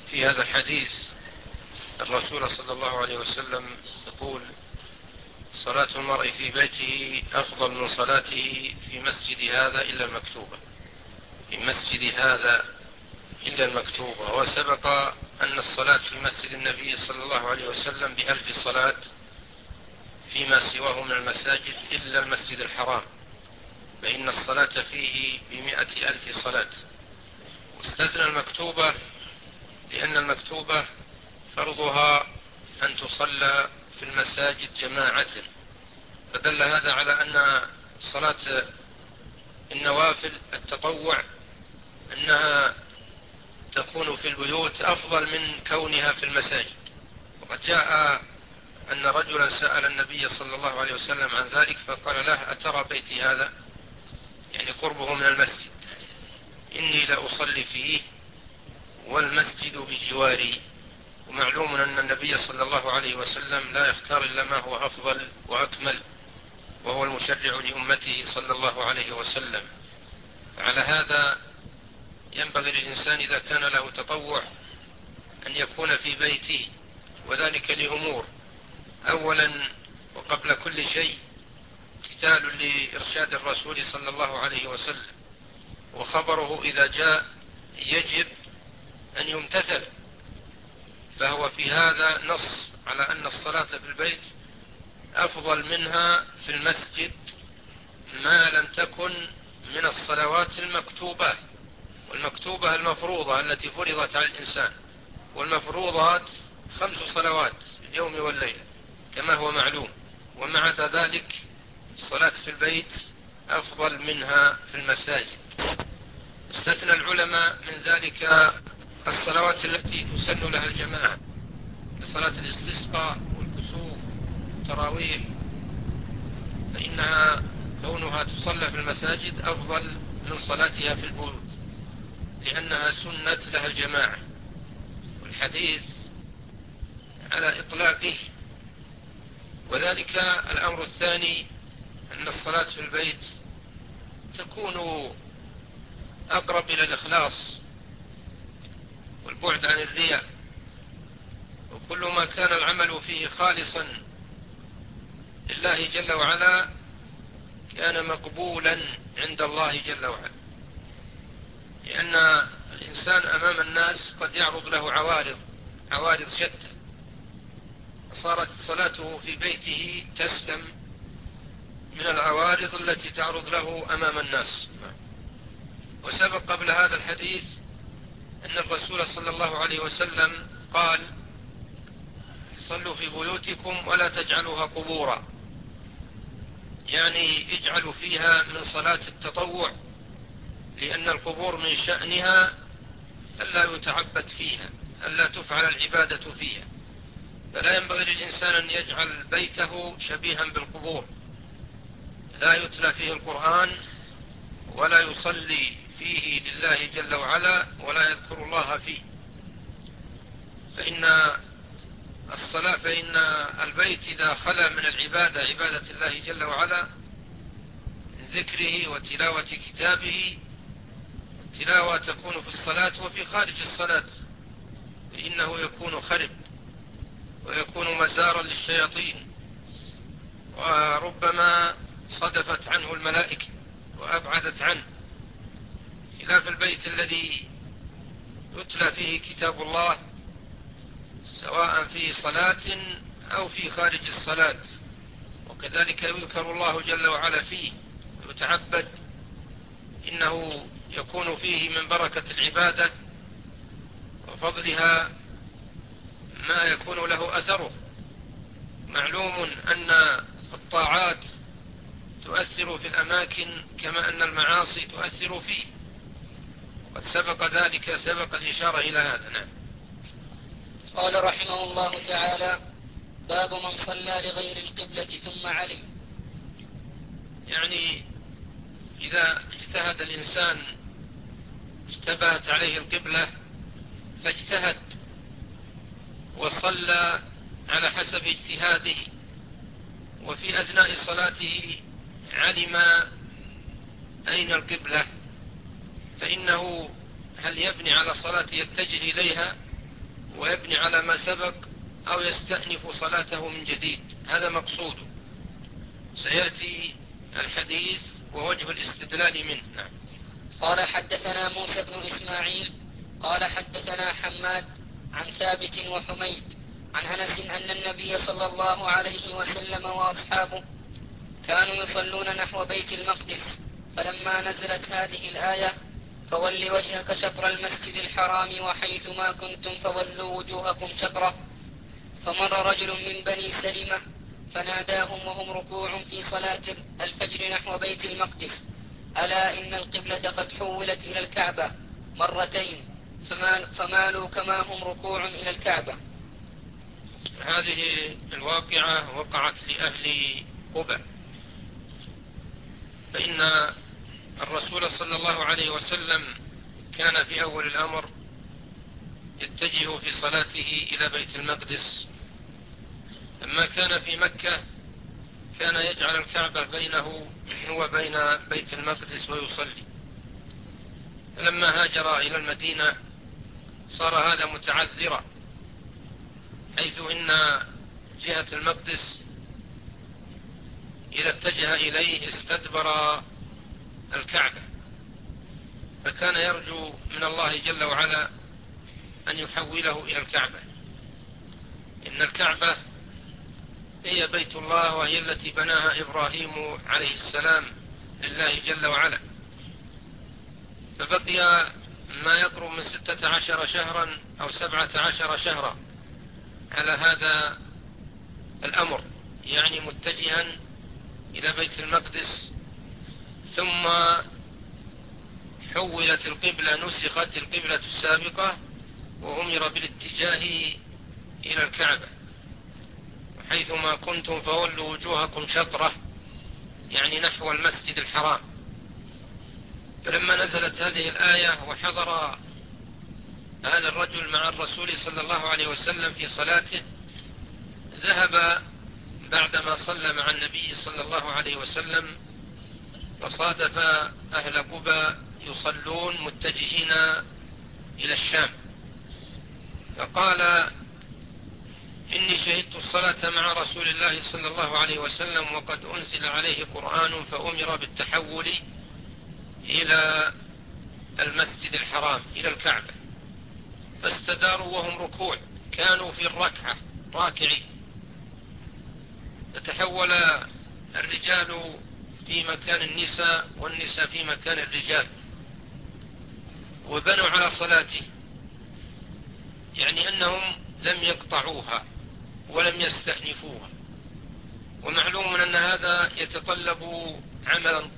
في هذا الحديث الرسول صلى الله عليه وسلم يقول: صلاة المرء في بيته أفضل من صلاته في مسجد هذا إلا المكتوبة، في مسجد هذا إلا المكتوبة. وسبق أن الصلاة في مسجد النبي صلى الله عليه وسلم ب1000 صلاة فيما سواه من المساجد إلا المسجد الحرام، فإن الصلاة فيه ب100,000 صلاة. واستثنى المكتوبة لأن المكتوبة فرضها أن تصلى في المساجد جماعة، فدل هذا على أن صلاة النوافل التطوع أنها تكون في البيوت أفضل من كونها في المساجد. وقد جاء أن رجلا سأل النبي صلى الله عليه وسلم عن ذلك فقال له: أترى بيتي هذا، يعني قربه من المسجد، إني لأصلي فيه والمسجد بجواري. ومعلوم أن النبي صلى الله عليه وسلم لا يختار إلا ما هو أفضل وأكمل، وهو المشرع لأمته صلى الله عليه وسلم. على هذا ينبغي للإنسان إذا كان له تطوع أن يكون في بيته، وذلك لأمور: أولا وقبل كل شيء امتثال لإرشاد الرسول صلى الله عليه وسلم، وخبره إذا جاء يجب أن يمتثل، فهو في هذا نص على أن الصلاة في البيت أفضل منها في المسجد ما لم تكن من الصلوات المكتوبة. والمكتوبة المفروضة التي فرضت على الإنسان، والمفروضات 5 صلوات في اليوم والليلة كما هو معلوم، ومع ذلك الصلاة في البيت أفضل منها في المساجد. استثنى العلماء من ذلك الصلوات التي تسن لها الجماعة كصلاة الاستسقاء والكسوف والتراويح، فإنها كونها تصلى في المساجد أفضل من صلاتها في البيوت لأنها سنت لها الجماعة. والحديث على إطلاقه. وذلك الأمر الثاني أن الصلاة في البيت تكون أقرب إلى الإخلاص والبعد عن الرياء، وكل ما كان العمل فيه خالصا لله جل وعلا كان مقبولا عند الله جل وعلا، لأن الإنسان أمام الناس قد يعرض له عوارض شتى، فصارت صلاته في بيته تسلم من العوارض التي تعرض له أمام الناس. وسبق قبل هذا الحديث أن الرسول صلى الله عليه وسلم قال: صلوا في بيوتكم ولا تجعلوها قبورا، يعني اجعلوا فيها من صلاة التطوع، لأن القبور من شأنها ألا يتعبد فيها، ألا تفعل العبادة فيها، فلا ينبغي للإنسان أن يجعل بيته شبيها بالقبور، لا يتلى فيه القرآن ولا يصلي فيه لله جل وعلا ولا يذكر الله فيه. فإن البيت إذا خلا من العبادة، عبادة الله جل وعلا، من ذكره وتلاوة كتابه، التلاوة تكون في الصلاة وفي خارج الصلاة، فإنه يكون خرب ويكون مزارا للشياطين، وربما صدفت عنه الملائكة وأبعدت عنه، خلاف البيت الذي يتلى فيه كتاب الله سواء في صلاة أو في خارج الصلاة، وكذلك يذكر الله جل وعلا فيه ويتعبد، إنه يكون فيه من بركة العبادة وفضلها ما يكون له أثره. معلوم أن الطاعات تؤثر في الأماكن كما أن المعاصي تؤثر فيه، وقد سبق الإشارة إلى هذا. نعم. قال رحمه الله تعالى: باب من صلى لغير القبلة ثم علم. يعني إذا اجتهد الإنسان اشتبهت عليه القبلة فاجتهد وصلى على حسب اجتهاده، وفي أثناء صلاته علم أين القبلة، فإنه هل يبني على صلاته يتجه إليها ويبني على ما سبق أو يستأنف صلاته من جديد، هذا مقصوده. سيأتي الحديث ووجه الاستدلال منه. نعم. قال حدثنا موسى بن إسماعيل قال حدثنا حماد عن ثابت وحميد عن أنس أن النبي صلى الله عليه وسلم وأصحابه كانوا يصلون نحو بيت المقدس، فلما نزلت هذه الآية فول وجهك شطر المسجد الحرام وحيث ما كنتم فولوا وجوهكم شطره، فمر رجل من بني سلمة فناداهم وهم ركوع في صلاة الفجر نحو بيت المقدس: ألا إن القبلة قد حولت إلى الكعبة مرتين، فمالوا كما هم ركوع إلى الكعبة. هذه الواقعة وقعت لأهل قباء، فإن الرسول صلى الله عليه وسلم كان في أول الأمر يتجه في صلاته إلى بيت المقدس. لما كان في مكة كان يجعل الكعبة بينه وبين بيت المقدس ويصلي. فلما هاجر إلى المدينة صار هذا متعذرا، حيث إن جهة المقدس إذا اتجه إليه استدبر الكعبة، فكان يرجو من الله جل وعلا أن يحوله إلى الكعبة. إن الكعبة هي بيت الله، وهي التي بناها إبراهيم عليه السلام لله جل وعلا، فبقي ما يقرب من 16 شهرا أو 17 شهرا على هذا الأمر، يعني متجها إلى بيت المقدس. ثم حولت القبلة، نسخت القبلة السابقة وأمر بالاتجاه إلى الكعبة: حيثما كنتم فولوا وجوهكم شطرة، يعني نحو المسجد الحرام. فلما نزلت هذه الآية وحضر هذا الرجل مع الرسول صلى الله عليه وسلم في صلاته، ذهب بعدما صلى مع النبي صلى الله عليه وسلم وصادف أهل قباء يصلون متجهين إلى الشام، فقال: إني شهدت الصلاة مع رسول الله صلى الله عليه وسلم وقد أنزل عليه قرآن فأمر بالتحول إلى المسجد الحرام، إلى الكعبة. فاستداروا وهم ركوع، كانوا في الركعة راكعين، فتحول الرجال في مكان النساء والنساء في مكان الرجال، وبنوا على صلاته، يعني أنهم لم يقطعوها ولم يستأنفوها. ومعلوم أن هذا يتطلب عملا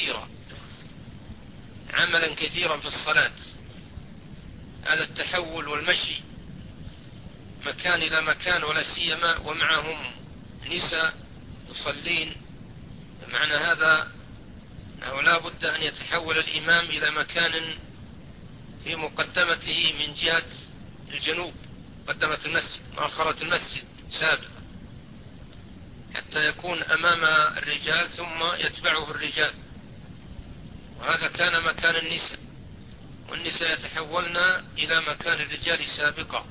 كثيرا في الصلاة، هذا التحول والمشي مكان إلى مكان، ولا سيما ومعهم نساء يصلين. معنى هذا أنه لا بد أن يتحول الإمام إلى مكان في مقدمته من جهة الجنوب، مقدمة المسجد، مؤخرة المسجد سابقا، حتى يكون أمام الرجال ثم يتبعه الرجال. وهذا كان مكان النساء، والنساء يتحولن إلى مكان الرجال سابقا.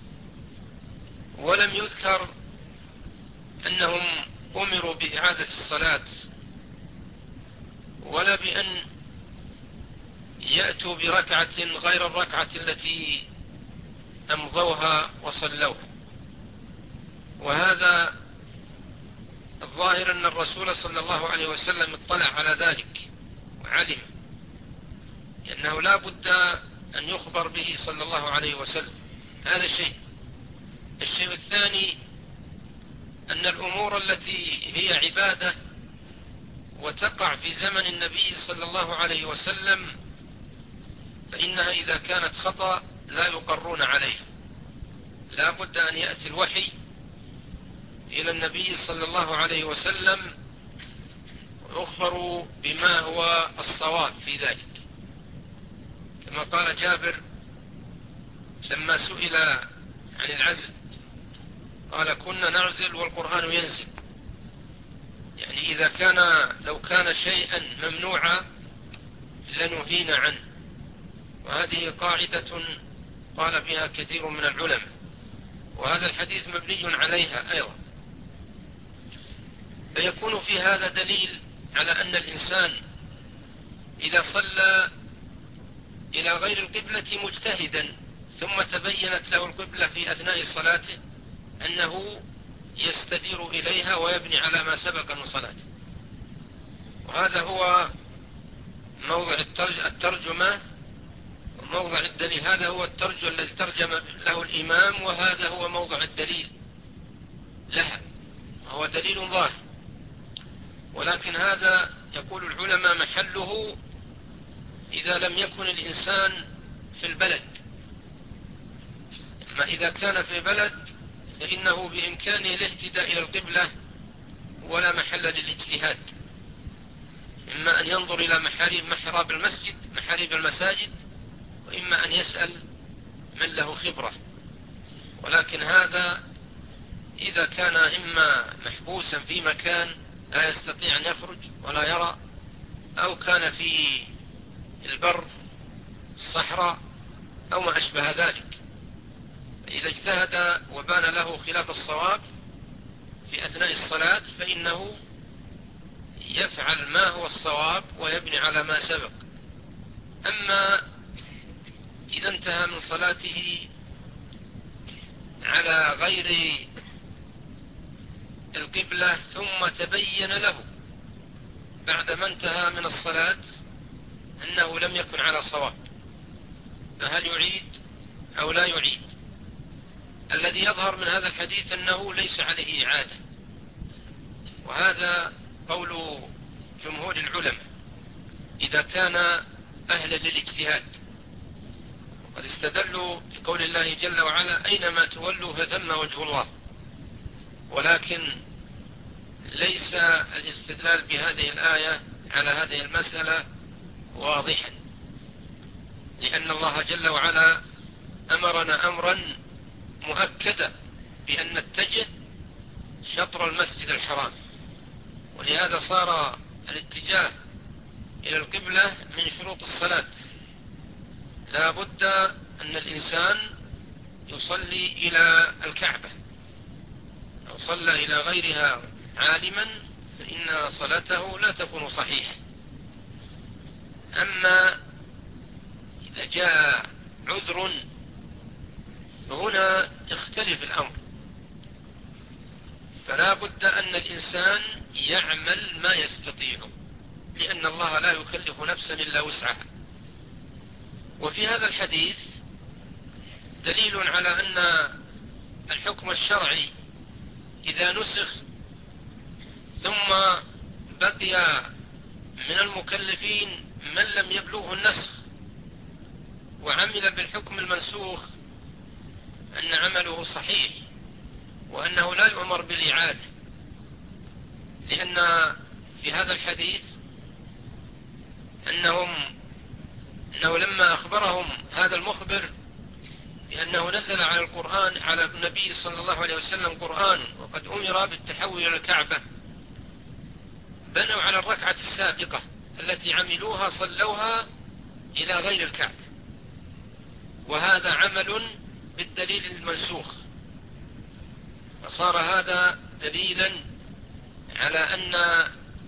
ولم يذكر أنهم أمروا بإعادة الصلاة ولا بأن يأتوا بركعة غير الركعة التي أمضوها وصلوها. وهذا الظاهر أن الرسول صلى الله عليه وسلم اطلع على ذلك وعلم، لأنه لا بد أن يخبر به صلى الله عليه وسلم. هذا شيء. الشيء الثاني أن الأمور التي هي عبادة وتقع في زمن النبي صلى الله عليه وسلم فإنها إذا كانت خطأ لا يقرون عليها، لا بد أن يأتي الوحي إلى النبي صلى الله عليه وسلم ويخبروا بما هو الصواب في ذلك. كما قال جابر لما سئل عن العزل قال: كنا نعزل والقرآن ينزل. يعني لو كان شيئا ممنوعا لنهينا عنه. وهذه قاعدة قال بها كثير من العلماء، وهذا الحديث مبني عليها أيضا. فيكون في هذا دليل على أن الإنسان إذا صلى إلى غير القبلة مجتهدا ثم تبينت له القبلة في أثناء صلاته أنه يستدير إليها ويبني على ما سبق من صلاته. وهذا هو موضع الترجمة وموضع الدليل. هذا هو الترجمة الذي ترجم له الإمام، وهذا هو موضع الدليل لها، وهو دليل ظاهر. ولكن هذا يقول العلماء محله إذا لم يكن الإنسان في البلد. أما إذا كان في بلد فإنه بإمكانه الاهتداء إلى القبلة ولا محل للاجتهاد، إما أن ينظر إلى محاريب المساجد، وإما أن يسأل من له خبرة. ولكن هذا إذا كان إما محبوسا في مكان لا يستطيع أن يخرج ولا يرى، أو كان في البر الصحراء أو ما أشبه ذلك، إذا اجتهد وبان له خلاف الصواب في أثناء الصلاة فإنه يفعل ما هو الصواب ويبني على ما سبق. أما إذا انتهى من صلاته على غير القبلة ثم تبين له بعد ما انتهى من الصلاة أنه لم يكن على صواب، فهل يعيد أو لا يعيد؟ الذي يظهر من هذا الحديث أنه ليس عليه إعادة، وهذا قول جمهور العلماء إذا كان أهلا للاجتهاد. وقد استدلوا بقول الله جل وعلا: أينما تولوا فثم وجه الله. ولكن ليس الاستدلال بهذه الآية على هذه المسألة واضحا، لأن الله جل وعلا أمرنا أمرا مؤكدا بأن نتجه شطر المسجد الحرام، ولهذا صار الاتجاه إلى القبلة من شروط الصلاة. لا بد أن الإنسان يصلي إلى الكعبة. لو صلى إلى غيرها عالما فإن صلاته لا تكون صحيحة. أما إذا جاء عذر فهنا يختلف الأمر، فلا بد أن الإنسان يعمل ما يستطيع، لأن الله لا يكلف نفسا إلا وسعها. وفي هذا الحديث دليل على أن الحكم الشرعي إذا نسخ ثم بقي من المكلفين من لم يبلغه النسخ وعمل بالحكم المنسوخ أن عمله صحيح، وأنه لا يؤمر بالإعادة، لأن في هذا الحديث أنه لما أخبرهم هذا المخبر بأنه نزل على القرآن على النبي صلى الله عليه وسلم قرآن وقد أمر بالتحول إلى الكعبة، بنوا على الركعة السابقة التي عملوها صلوها إلى غير الكعبة، وهذا عمل بالدليل المنسوخ. فصار هذا دليلا على أن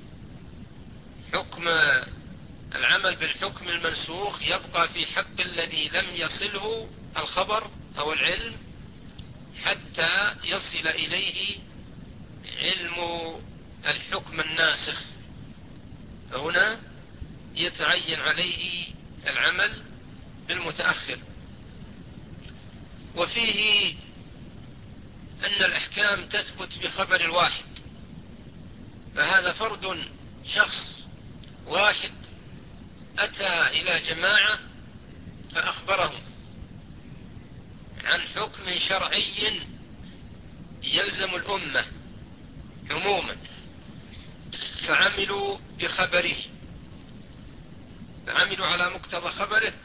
حكم العمل بالحكم المنسوخ يبقى في حق الذي لم يصله الخبر أو العلم حتى يصل إليه علم الحكم الناسخ، فهنا يتعين عليه العمل بالمتأخر. وفيه أن الأحكام تثبت بخبر الواحد، فهذا فرد شخص واحد أتى إلى جماعة فأخبرهم عن حكم شرعي يلزم الأمة عموما، فعملوا بخبره، فعملوا على مقتضى خبره،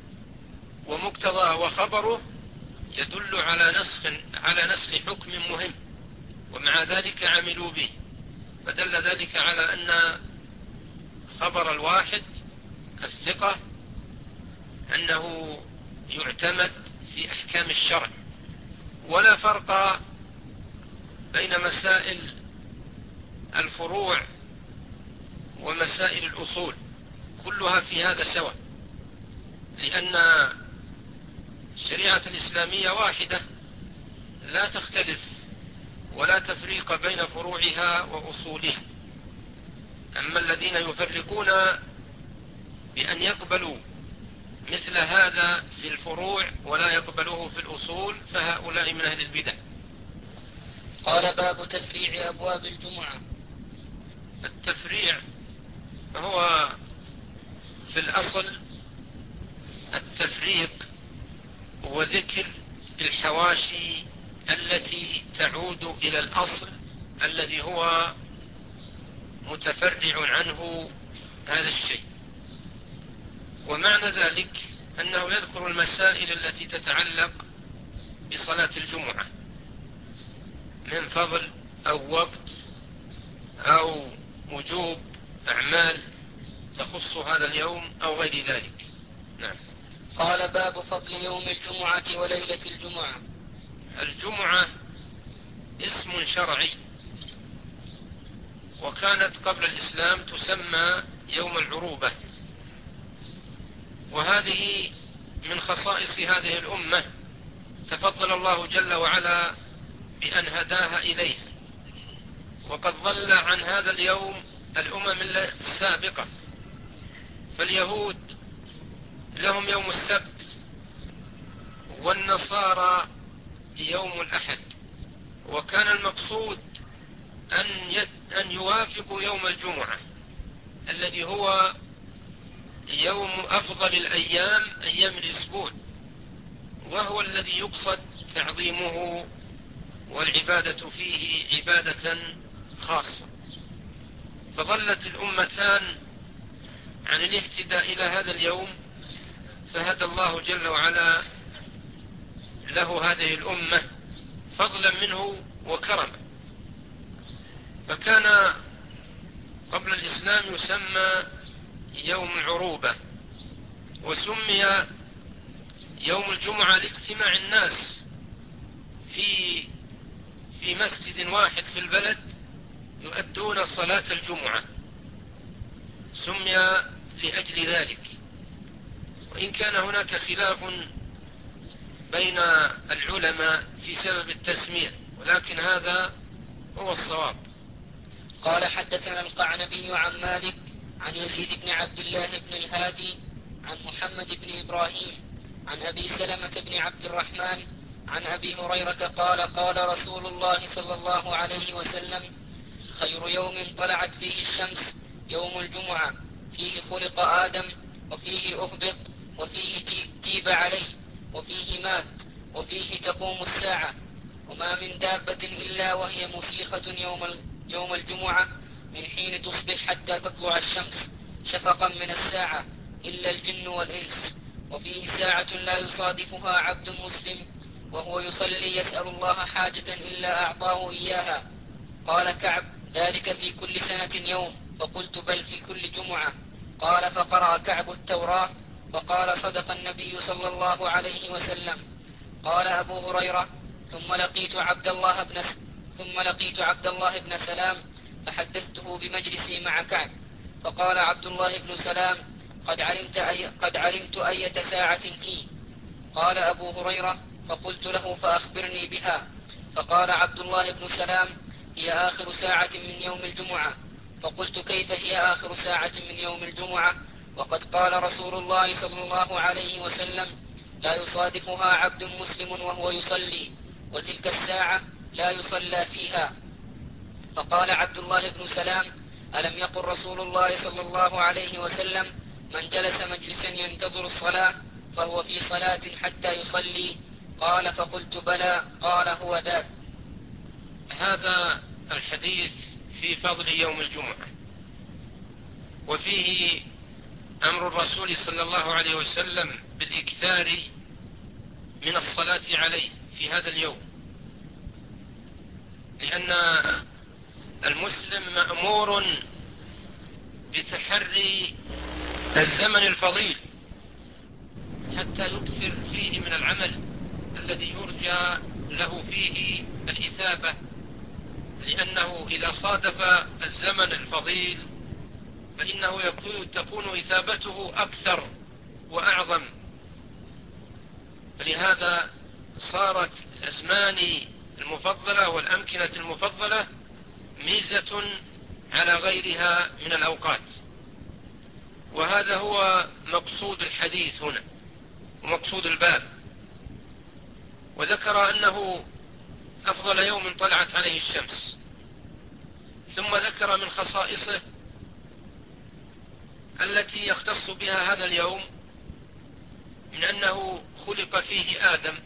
وخبره يدل على نسخ حكم مهم، ومع ذلك عملوا به، فدل ذلك على أن خبر الواحد الثقة أنه يعتمد في أحكام الشرع، ولا فرق بين مسائل الفروع ومسائل الأصول، كلها في هذا سواء، لأن الشريعة الإسلامية واحدة لا تختلف ولا تفريق بين فروعها وأصولها. أما الذين يفرقون بأن يقبلوا مثل هذا في الفروع ولا يقبلوه في الأصول فهؤلاء من أهل البدع. قال: باب تفريع أبواب الجمعة. التفريع فهو في الأصل التفريق وذكر الحواشي التي تعود إلى الأصل الذي هو متفرع عنه هذا الشيء. ومعنى ذلك أنه يذكر المسائل التي تتعلق بصلاة الجمعة من فضل أو وقت أو وجوب أعمال تخص هذا اليوم أو غير ذلك. نعم. قال: باب فضل يوم الجمعة وليلة الجمعة. الجمعة اسم شرعي، وكانت قبل الإسلام تسمى يوم العروبة، وهذه من خصائص هذه الأمة تفضل الله جل وعلا بأن هداها إليه، وقد ضل عن هذا اليوم الأمم السابقة. فاليهود لهم يوم السبت، والنصارى يوم الأحد، وكان المقصود أن يوافقوا يوم الجمعة الذي هو يوم أفضل الأيام، أيام الأسبوع، وهو الذي يقصد تعظيمه والعبادة فيه عبادة خاصة. فظلت الأمتان عن الاهتداء إلى هذا اليوم، فهدى الله جل وعلا له هذه الأمة فضلا منه وكرما. فكان قبل الإسلام يسمى يوم العروبة، وسمي يوم الجمعة لاجتماع الناس في مسجد واحد في البلد يؤدون صلاة الجمعة، سمي لأجل ذلك. وإن كان هناك خلاف بين العلماء في سبب التسمية، ولكن هذا هو الصواب. قال: حدثنا القعنبي عن مالك عن يزيد بن عبد الله بن الهادي عن محمد بن إبراهيم عن أبي سلمة بن عبد الرحمن عن أبي هريرة قال: قال رسول الله صلى الله عليه وسلم: خير يوم طلعت فيه الشمس يوم الجمعة، فيه خلق آدم، وفيه أهبط، وفيه تيب عليه، وفيه مات، وفيه تقوم الساعة. وما من دابة إلا وهي مسيخة يوم الجمعة من حين تصبح حتى تطلع الشمس شفقا من الساعة، إلا الجن والإنس. وفيه ساعة لا يصادفها عبد مسلم وهو يصلي يسأل الله حاجة إلا أعطاه إياها. قال كعب: ذلك في كل سنة يوم. فقلت: بل في كل جمعة. قال: فقرأ كعب التوراة فقال: صدق النبي صلى الله عليه وسلم. قال أبو هريرة: ثم لقيت عبد الله بن سلام فحدثته بمجلسي مع كعب، فقال عبد الله بن سلام: قد علمت أية ساعة هي. قال أبو هريرة: فقلت له: فأخبرني بها. فقال عبد الله بن سلام: هي آخر ساعة من يوم الجمعة. فقلت: كيف هي آخر ساعة من يوم الجمعة وقد قال رسول الله صلى الله عليه وسلم: لا يصادفها عبد مسلم وهو يصلي، وتلك الساعة لا يصلى فيها. فقال عبد الله بن سلام: ألم يقل رسول الله صلى الله عليه وسلم: من جلس مجلسا ينتظر الصلاة فهو في صلاة حتى يصلي؟ قال: فقلت: بلى. قال: هو ذاك. هذا الحديث في فضل يوم الجمعة، وفيه أمر الرسول صلى الله عليه وسلم بالإكثار من الصلاة عليه في هذا اليوم، لأن المسلم مأمور بتحري الزمن الفضيل حتى يكثر فيه من العمل الذي يرجى له فيه الإثابة، لأنه إذا صادف الزمن الفضيل فإنه تكون إثابته أكثر وأعظم. فلهذا صارت الأزمان المفضلة والأمكنة المفضلة ميزة على غيرها من الأوقات. وهذا هو مقصود الحديث هنا ومقصود الباب. وذكر أنه أفضل يوم طلعت عليه الشمس، ثم ذكر من خصائصه التي يختص بها هذا اليوم من أنه خلق فيه آدم،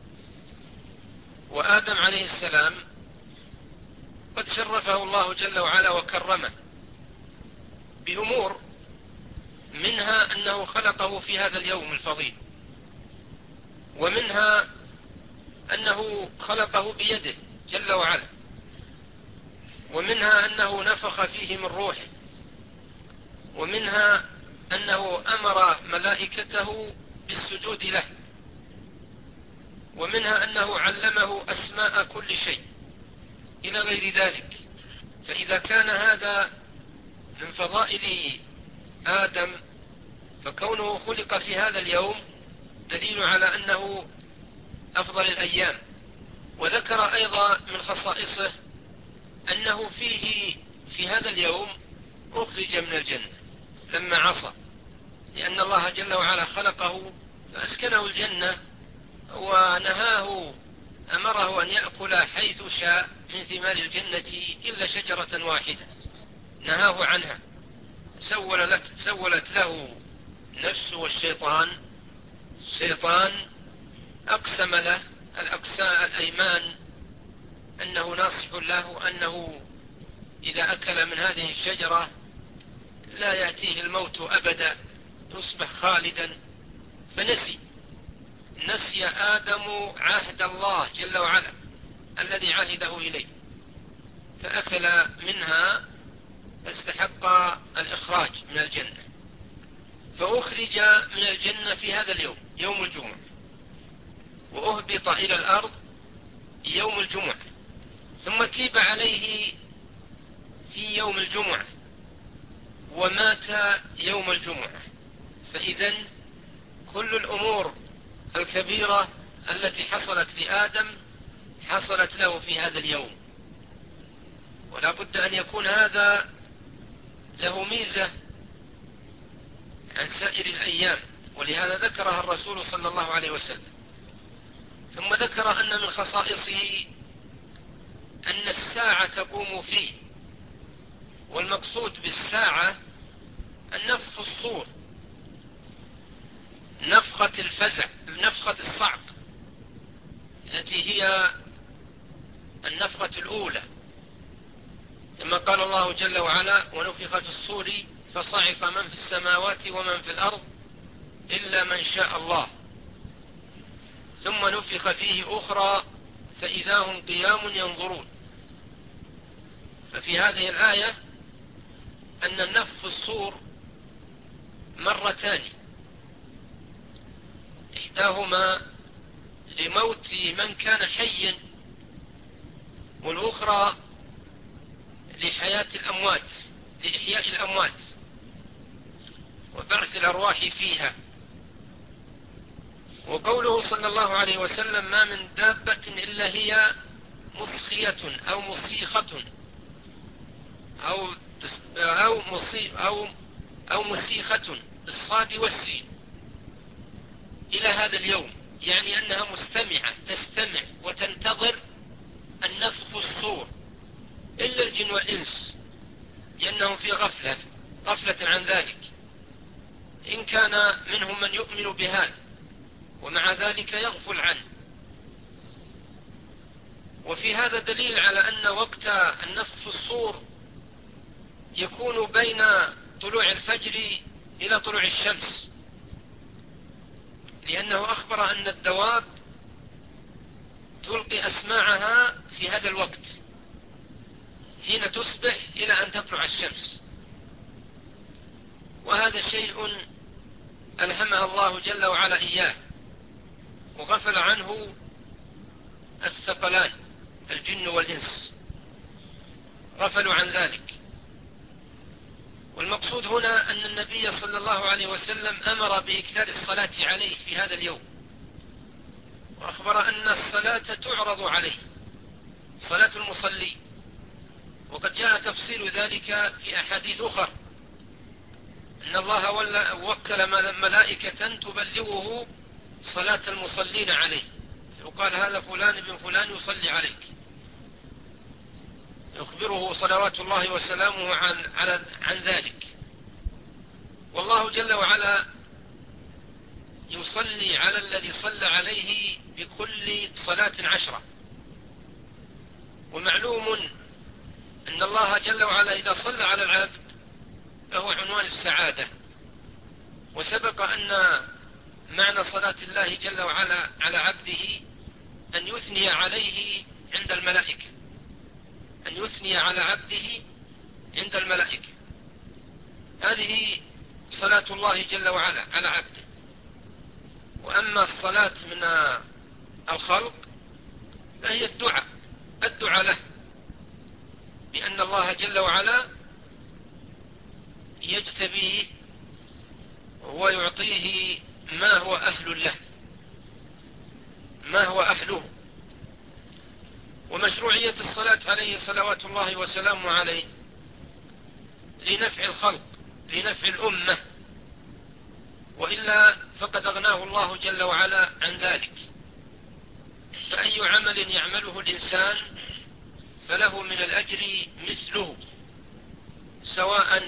وآدم عليه السلام قد شرفه الله جل وعلا وكرمه بأمور، منها أنه خلقه في هذا اليوم الفضيل، ومنها أنه خلقه بيده جل وعلا، ومنها أنه نفخ فيه من روحه، ومنها أنه أمر ملائكته بالسجود له، ومنها أنه علمه أسماء كل شيء إلى غير ذلك. فإذا كان هذا من فضائل آدم، فكونه خلق في هذا اليوم دليل على أنه أفضل الأيام. وذكر أيضا من خصائصه أنه فيه في هذا اليوم أخرج من الجنة لما عصى، لأن الله جل وعلا خلقه فأسكنه الجنة، ونهاه أمره أن يأكل حيث شاء من ثمار الجنة إلا شجرة واحدة نهاه عنها. سولت له نفسه والشيطان. الشيطان أقسم له الأيمان أنه ناصح له، أنه إذا أكل من هذه الشجرة لا يأتيه الموت أبدا، يصبح خالدا. نسي آدم عهد الله جل وعلا الذي عهده إليه، فأكل منها فاستحق الإخراج من الجنة، فأخرج من الجنة في هذا اليوم يوم الجمعة، وأهبط إلى الأرض يوم الجمعة، ثم تيب عليه في يوم الجمعة، ومات يوم الجمعة. فإذن كل الأمور الكبيرة التي حصلت لآدم حصلت له في هذا اليوم، ولا بد أن يكون هذا له ميزة عن سائر الأيام، ولهذا ذكرها الرسول صلى الله عليه وسلم. ثم ذكر أن من خصائصه أن الساعة تقوم فيه، والمقصود بالساعة النفخ في الصور، نفخة الفزع، نفخة الصعق التي هي النفخة الأولى، كما قال الله جل وعلا: ونفخ في الصور فصعق من في السماوات ومن في الأرض إلا من شاء الله، ثم نفخ فيه أخرى فإذا هم قيام ينظرون. ففي هذه الآية أن النفخ في الصور مرتان، إحداهما لموت من كان حيا، والأخرى لحياة الأموات، لإحياء الأموات وبعث الأرواح فيها. وقوله صلى الله عليه وسلم: ما من دابة إلا هي مصخية أو مصيخة أو مسيخة بالصاد والسين إلى هذا اليوم، يعني أنها مستمعة تستمع وتنتظر النفخ في الصور، إلا الجن والإنس لأنهم في غفلة عن ذلك، إن كان منهم من يؤمن بهذا ومع ذلك يغفل عنه. وفي هذا دليل على أن وقت النفخ في الصور يكون بين طلوع الفجر إلى طلوع الشمس، لأنه أخبر أن الدواب تلقي أسماعها في هذا الوقت حين تصبح إلى أن تطلع الشمس. وهذا شيء ألهمها الله جل وعلا إياه، وغفل عنه الثقلان الجن والإنس غفلوا عن ذلك. والمقصود هنا أن النبي صلى الله عليه وسلم أمر بإكثار الصلاة عليه في هذا اليوم، وأخبر أن الصلاة تعرض عليه، صلاة المصلي، وقد جاء تفصيل ذلك في أحاديث أخرى، إن الله وكل ملائكة تبلغه صلاة المصلين عليه، وقال هذا فلان بن فلان يصلي عليك، يخبره صلوات الله وسلامه عن ذلك. والله جل وعلا يصلي على الذي صلى عليه بكل صلاة 10. ومعلوم أن الله جل وعلا إذا صلى على العبد فهو عنوان السعادة. وسبق أن معنى صلاة الله جل وعلا على عبده أن يثني عليه عند الملائكة، أن يثني على عبده عند الملائكة. هذه صلاة الله جل وعلا على عبده. وأما الصلاة من الخلق فهي الدعاء له، بأن الله جل وعلا يجتبيه ويعطيه ما هو أهل له، ما هو أهله. ومشروعية الصلاة عليه صلوات الله وسلامه عليه لنفع الخلق، لنفع الأمة، وإلا فقد أغناه الله جل وعلا عن ذلك. فأي عمل يعمله الإنسان فله من الأجر مثله، سواء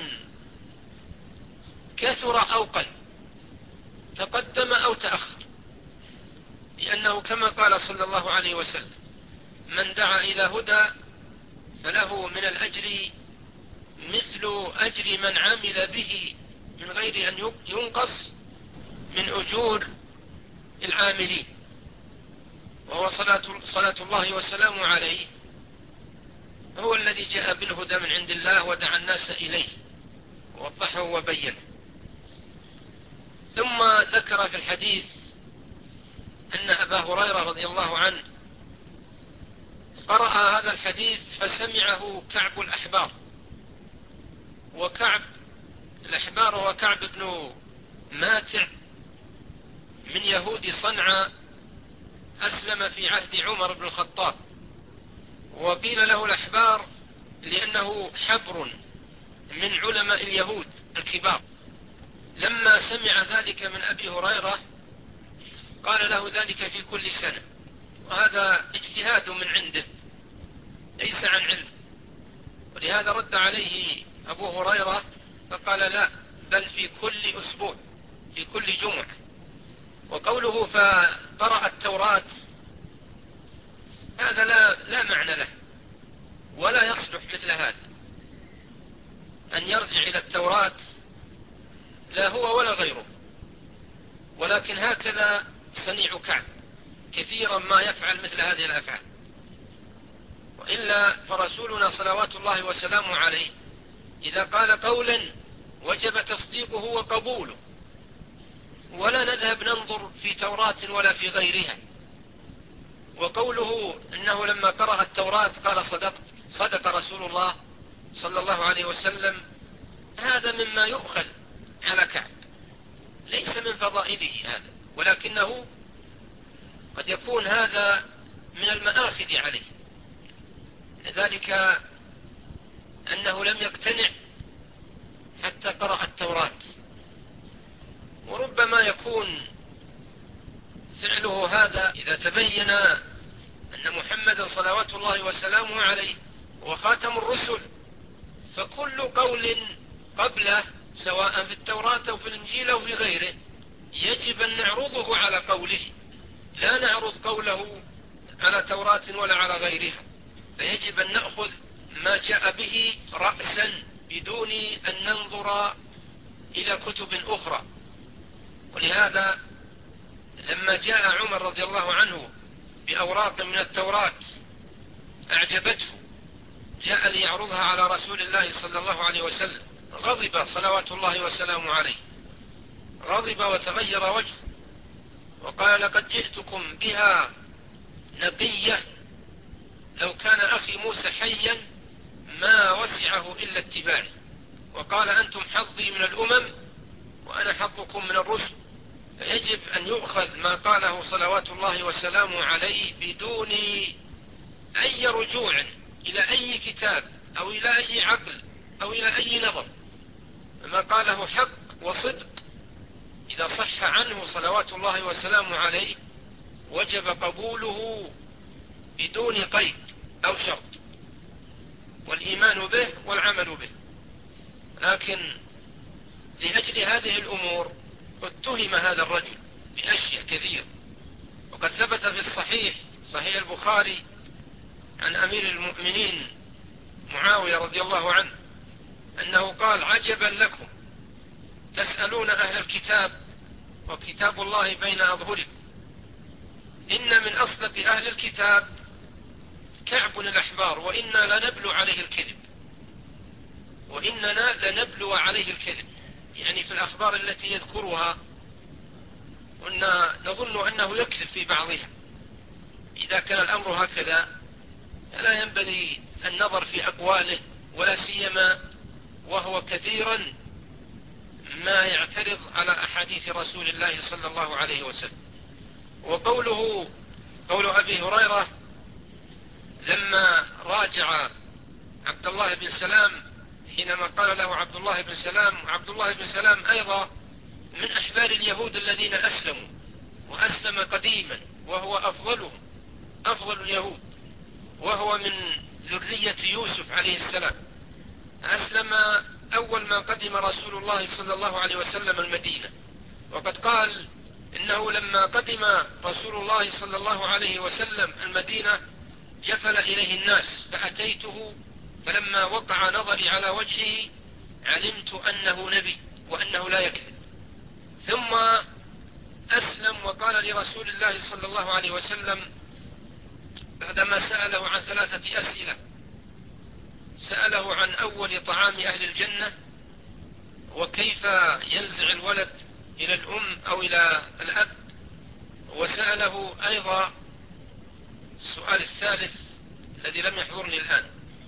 كثر أو قل، تقدم أو تأخر، لأنه كما قال صلى الله عليه وسلم: من دعا إلى هدى فله من الأجر مثل أجر من عمل به من غير أن ينقص من أجور العاملين. وهو صلاة الله وسلامه عليه هو الذي جاء بالهدى من عند الله ودعا الناس إليه ووضحه وبينه. ثم ذكر في الحديث أن أبا هريرة رضي الله عنه قرأ هذا الحديث فسمعه كعب الأحبار. وكعب الأحبار هو كعب بن ماتع من يهود صنعاء، أسلم في عهد عمر بن الخطاب، وقيل له الأحبار لأنه حبر من علماء اليهود الكبار. لما سمع ذلك من أبي هريرة قال له ذلك في كل سنة، وهذا اجتهاد من عنده ليس عن علم. ولهذا رد عليه أبو هريرة فقال: لا، بل في كل أسبوع، في كل جمعة. وقوله فقرأ التوراة هذا لا معنى له، ولا يصلح مثل هذا أن يرجع إلى التوراة، لا هو ولا غيره. ولكن هكذا صنيع كعب، كثيرا ما يفعل مثل هذه الأفعال. وإلا فرسولنا صلوات الله وسلامه عليه إذا قال قولا وجب تصديقه وقبوله، ولا نذهب ننظر في توراة ولا في غيرها. وقوله إنه لما قرأ التوراة قال صدق رسول الله صلى الله عليه وسلم، هذا مما يؤخذ على كعب، ليس من فضائله هذا، ولكنه قد يكون هذا من المآخذ عليه، لذلك أنه لم يقتنع حتى قرأ التوراة. وربما يكون فعله هذا إذا تبين أن محمد صلوات الله وسلامه عليه هو خاتم الرسل، فكل قول قبله سواء في التوراة أو في الإنجيل أو في غيره يجب أن نعرضه على قوله، لا نعرض قوله على توراة ولا على غيرها. فيجب أن نأخذ ما جاء به رأسا بدون أن ننظر إلى كتب أخرى. ولهذا لما جاء عمر رضي الله عنه بأوراق من التوراة أعجبته، جاء ليعرضها على رسول الله صلى الله عليه وسلم، غضب صلوات الله وسلامه عليه، غضب وتغير وجهه وقال: لقد جئتكم بها نقية. لو كان أخي موسى حيا ما وسعه إلا اتباعي، وقال أنتم حظي من الأمم وأنا حظكم من الرسل. فيجب أن يؤخذ ما قاله صلوات الله وسلامه عليه بدون أي رجوع إلى أي كتاب أو إلى أي عقل أو إلى أي نظر. ما قاله حق وصدق، إذا صح عنه صلوات الله وسلامه عليه وجب قبوله بدون قيد أو شرط، والإيمان به والعمل به. لكن لأجل هذه الأمور اتهم هذا الرجل بأشياء كثير. وقد ثبت في صحيح البخاري عن أمير المؤمنين معاوية رضي الله عنه أنه قال: عجبا لكم تسألون أهل الكتاب وكتاب الله بين أظهركم، إن من أصدق أهل الكتاب كعب الأحبار وإنا لنبلو عليه الكذب، وإننا لنبلو عليه الكذب، يعني في الأخبار التي يذكرها كنا نظن أنه يكذب في بعضها. إذا كان الأمر هكذا فلا ينبغي النظر في أقواله، ولا سيما وهو كثيرا ما يعترض على أحاديث رسول الله صلى الله عليه وسلم. قول أبي هريرة لما راجع عبد الله بن سلام حينما قال له عبد الله بن سلام، وعبد الله بن سلام أيضا من أحبار اليهود الذين أسلموا وأسلم قديما، وهو أفضل اليهود، وهو من ذرية يوسف عليه السلام. أسلم أول ما قدم رسول الله صلى الله عليه وسلم المدينة، وقد قال إنه لما قدم رسول الله صلى الله عليه وسلم المدينة جفل إليه الناس فأتيته، فلما وقع نظري على وجهه علمت أنه نبي وأنه لا يكذب. ثم أسلم وقال لرسول الله صلى الله عليه وسلم بعدما سأله عن 3 أسئلة: سأله عن أول طعام أهل الجنة، وكيف ينزع الولد إلى الأم أو إلى الأب، وسأله أيضا السؤال الثالث الذي لم يحضرني الآن،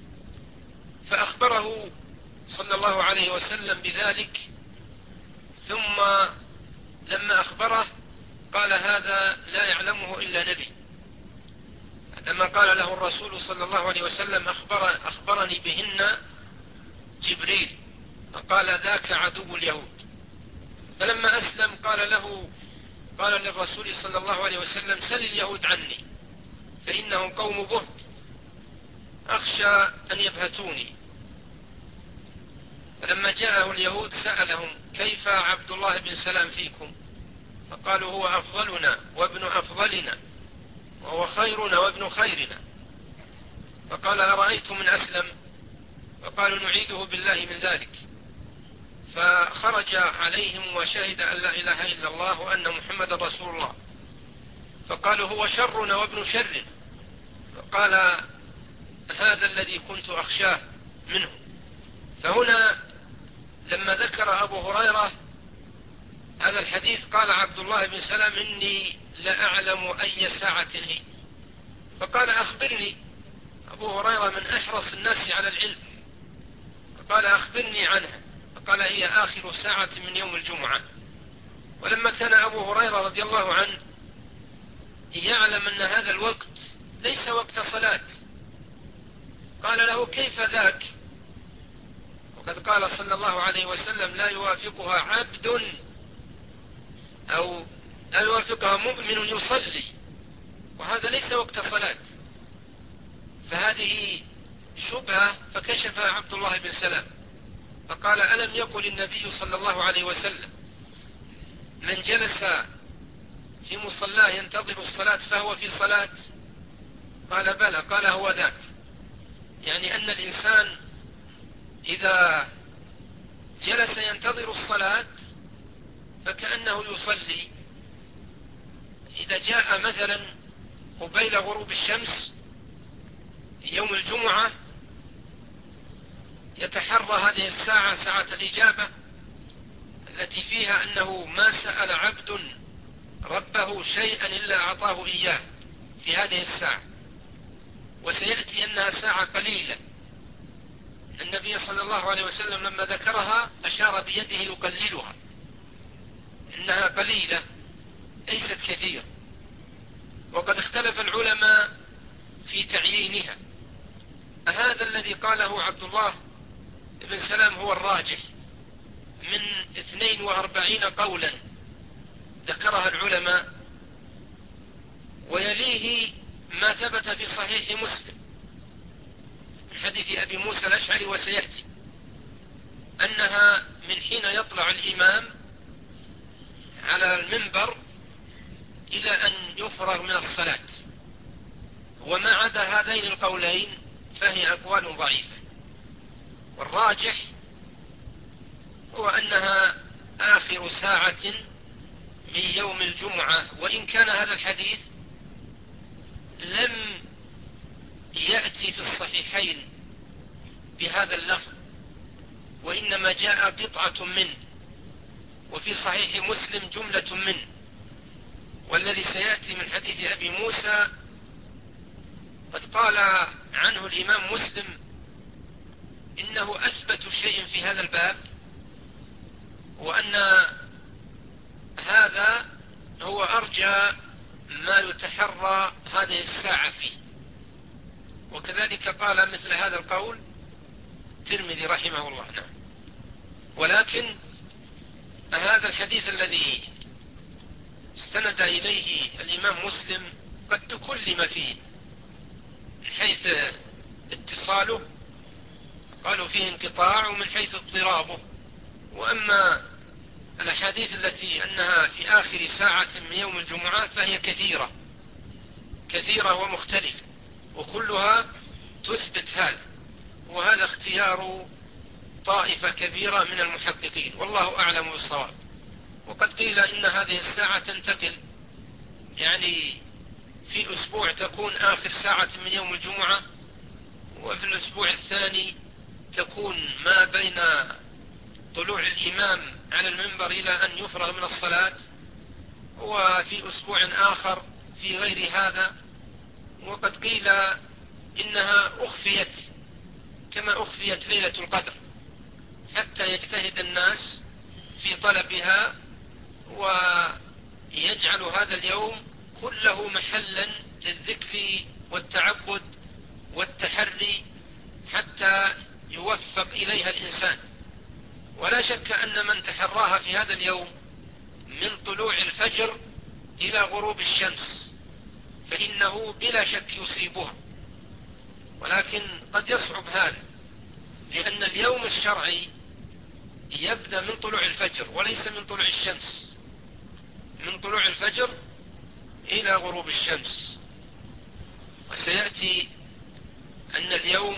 فأخبره صلى الله عليه وسلم بذلك. ثم لما أخبره قال: هذا لا يعلمه إلا نبي. عندما قال له الرسول صلى الله عليه وسلم: أخبرني بهن جبريل، فقال: ذاك عدو اليهود. فلما أسلم قال للرسول صلى الله عليه وسلم: سل اليهود عني فإنهم قوم بهت، أخشى أن يبهتوني. فلما جاءه اليهود سألهم: كيف عبد الله بن سلام فيكم؟ فقالوا: هو أفضلنا وابن أفضلنا، وهو خيرنا وابن خيرنا. فقال: أرأيتم من أسلم؟ فقالوا: نعيذه بالله من ذلك. فخرج عليهم وشهد أن لا إله إلا الله وأن محمد رسول الله. فقالوا: هو شرنا وابن شر. فقال: هذا الذي كنت أخشاه منه. فهنا لما ذكر أبو هريرة هذا الحديث قال عبد الله بن سلام: إني لأعلم أي ساعة هي. فقال: أخبرني. أبو هريرة من أحرص الناس على العلم، فقال: أخبرني عنها. فقال: هي آخر ساعة من يوم الجمعة. ولما كان أبو هريرة رضي الله عنه يعلم أن هذا الوقت ليس وقت صلاة قال له: كيف ذاك؟ وقد قال صلى الله عليه وسلم: لا يوافقها عبد أو لا يوافقها مؤمن يصلي، وهذا ليس وقت صلاة. فهذه شبهة فكشفها عبد الله بن سلام، فقال: ألم يقل النبي صلى الله عليه وسلم: من جلس في مصلاه ينتظر الصلاة فهو في صلاة؟ قال: بلى. قال: هو ذاك. يعني أن الإنسان إذا جلس ينتظر الصلاة فكأنه يصلي. إذا جاء مثلا قبيل غروب الشمس يوم الجمعة يتحرى هذه الساعة، ساعة الإجابة التي فيها أنه ما سأل عبد ربه شيئا إلا أعطاه إياه، في هذه الساعة، وسيأتي أنها ساعة قليلة. النبي صلى الله عليه وسلم لما ذكرها أشار بيده يقللها، إنها قليلة ليست كثير. وقد اختلف العلماء في تعيينها. هذا الذي قاله عبد الله بن سلام هو الراجح من 42 قولا ذكرها العلماء، ويليه ما ثبت في صحيح مسلم من حديث أبي موسى الأشعري وسيأتي أنها من حين يطلع الإمام على المنبر إلى أن يفرغ من الصلاة. وما عدا هذين القولين فهي أقوال ضعيفة، والراجح هو أنها آخر ساعة من يوم الجمعة. وإن كان هذا الحديث لم يأتي في الصحيحين بهذا اللفظ، وإنما جاء قطعة منه، وفي صحيح مسلم جملة منه. والذي سيأتي من حديث أبي موسى قد قال عنه الإمام مسلم إنه أثبت شيء في هذا الباب، وأن هذا هو أرجى ما يتحرى هذه الساعة فيه. وكذلك قال مثل هذا القول الترمذي رحمه الله. نعم. ولكن هذا الحديث الذي استند إليه الإمام مسلم قد تكلم فيه من حيث اتصاله، قالوا فيه انقطاع، ومن حيث اضطرابه. وأما الأحاديث التي أنها في آخر ساعة من يوم الجمعة فهي كثيرة ومختلفة، وكلها تثبت هذا. وهذا اختيار طائفة كبيرة من المحققين، والله أعلم بالصواب. وقد قيل إن هذه الساعة تنتقل، يعني في أسبوع تكون آخر ساعة من يوم الجمعة، وفي الأسبوع الثاني تكون ما بين طلوع الإمام على المنبر إلى أن يفرغ من الصلاة، وفي أسبوع آخر في غير هذا. وقد قيل إنها أخفيت كما أخفيت ليلة القدر حتى يجتهد الناس في طلبها، ويجعل هذا اليوم كله محلا للذكر والتعبد والتحري حتى يوفق إليها الإنسان. ولا شك أن من تحراها في هذا اليوم من طلوع الفجر إلى غروب الشمس فإنه بلا شك يصيبها، ولكن قد يصعب هذا، لأن اليوم الشرعي يبدأ من طلوع الفجر وليس من طلوع الشمس، من طلوع الفجر إلى غروب الشمس. وسيأتي أن اليوم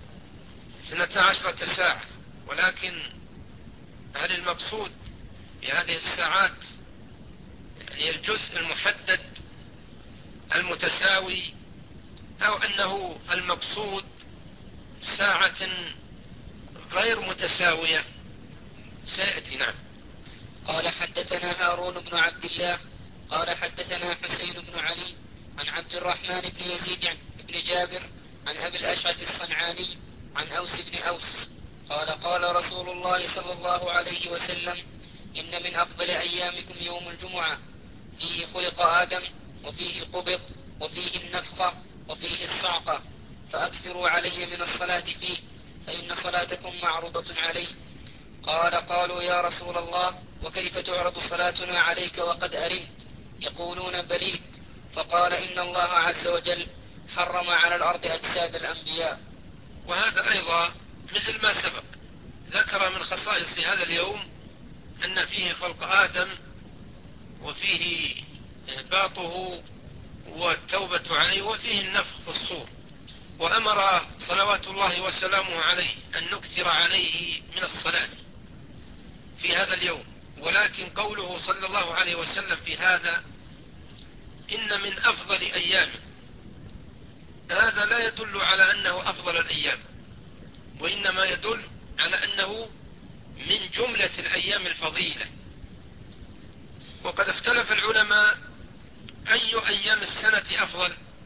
12 ساعة، ولكن هل المقصود بهذه الساعات يعني الجزء المحدد المتساوي، أو أنه المقصود ساعة غير متساوية؟ سيأتي. نعم. قال حدثنا هارون بن عبد الله قال حدثنا حسين بن علي عن عبد الرحمن بن يزيد بن جابر عن أبي الأشعث الصنعاني عن أوس بن أوس قال قال رسول الله صلى الله عليه وسلم إن من أفضل أيامكم يوم الجمعة، فيه خلق آدم، وفيه قبض، وفيه النفخة، وفيه الصعقة، فأكثروا علي من الصلاة فيه، فإن صلاتكم معروضة علي. قالوا يا رسول الله وكيف تعرض صلاتنا عليك وقد أرمت؟ يقولون بليد. فقال إن الله عز وجل حرم على الأرض أجساد الأنبياء. وهذا أيضا مثل ما سبق، ذكر من خصائص هذا اليوم أن فيه خلق آدم، وفيه إهباطه والتوبة عليه، وفيه النفخ في الصور. وأمر صلوات الله وسلامه عليه أن نكثر عليه من الصلاة في هذا اليوم. ولكن قوله صلى الله عليه وسلم في هذا إن من أفضل أيامه، هذا لا يدل على أنه أفضل الأيام، وإنما يدل على أنه من جملة الأيام الفضيلة. وقد اختلف العلماء أي أيام السنة أفضل،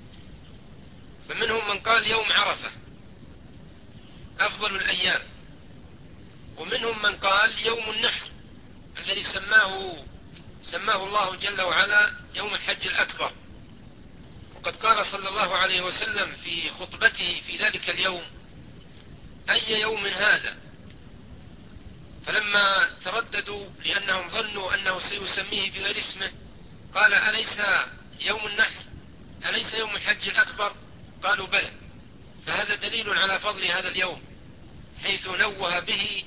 فمنهم من قال يوم عرفة أفضل الأيام، ومنهم من قال يوم النحر الذي سماه الله جل وعلا يوم الحج الأكبر. وقد قال صلى الله عليه وسلم في خطبته في ذلك اليوم: أي يوم هذا؟ فلما ترددوا لأنهم ظنوا أنه سيسميه بغير اسمه قال: أليس يوم النحر؟ أليس يوم الحج الأكبر؟ قالوا: بلى. فهذا دليل على فضل هذا اليوم، حيث نوه به،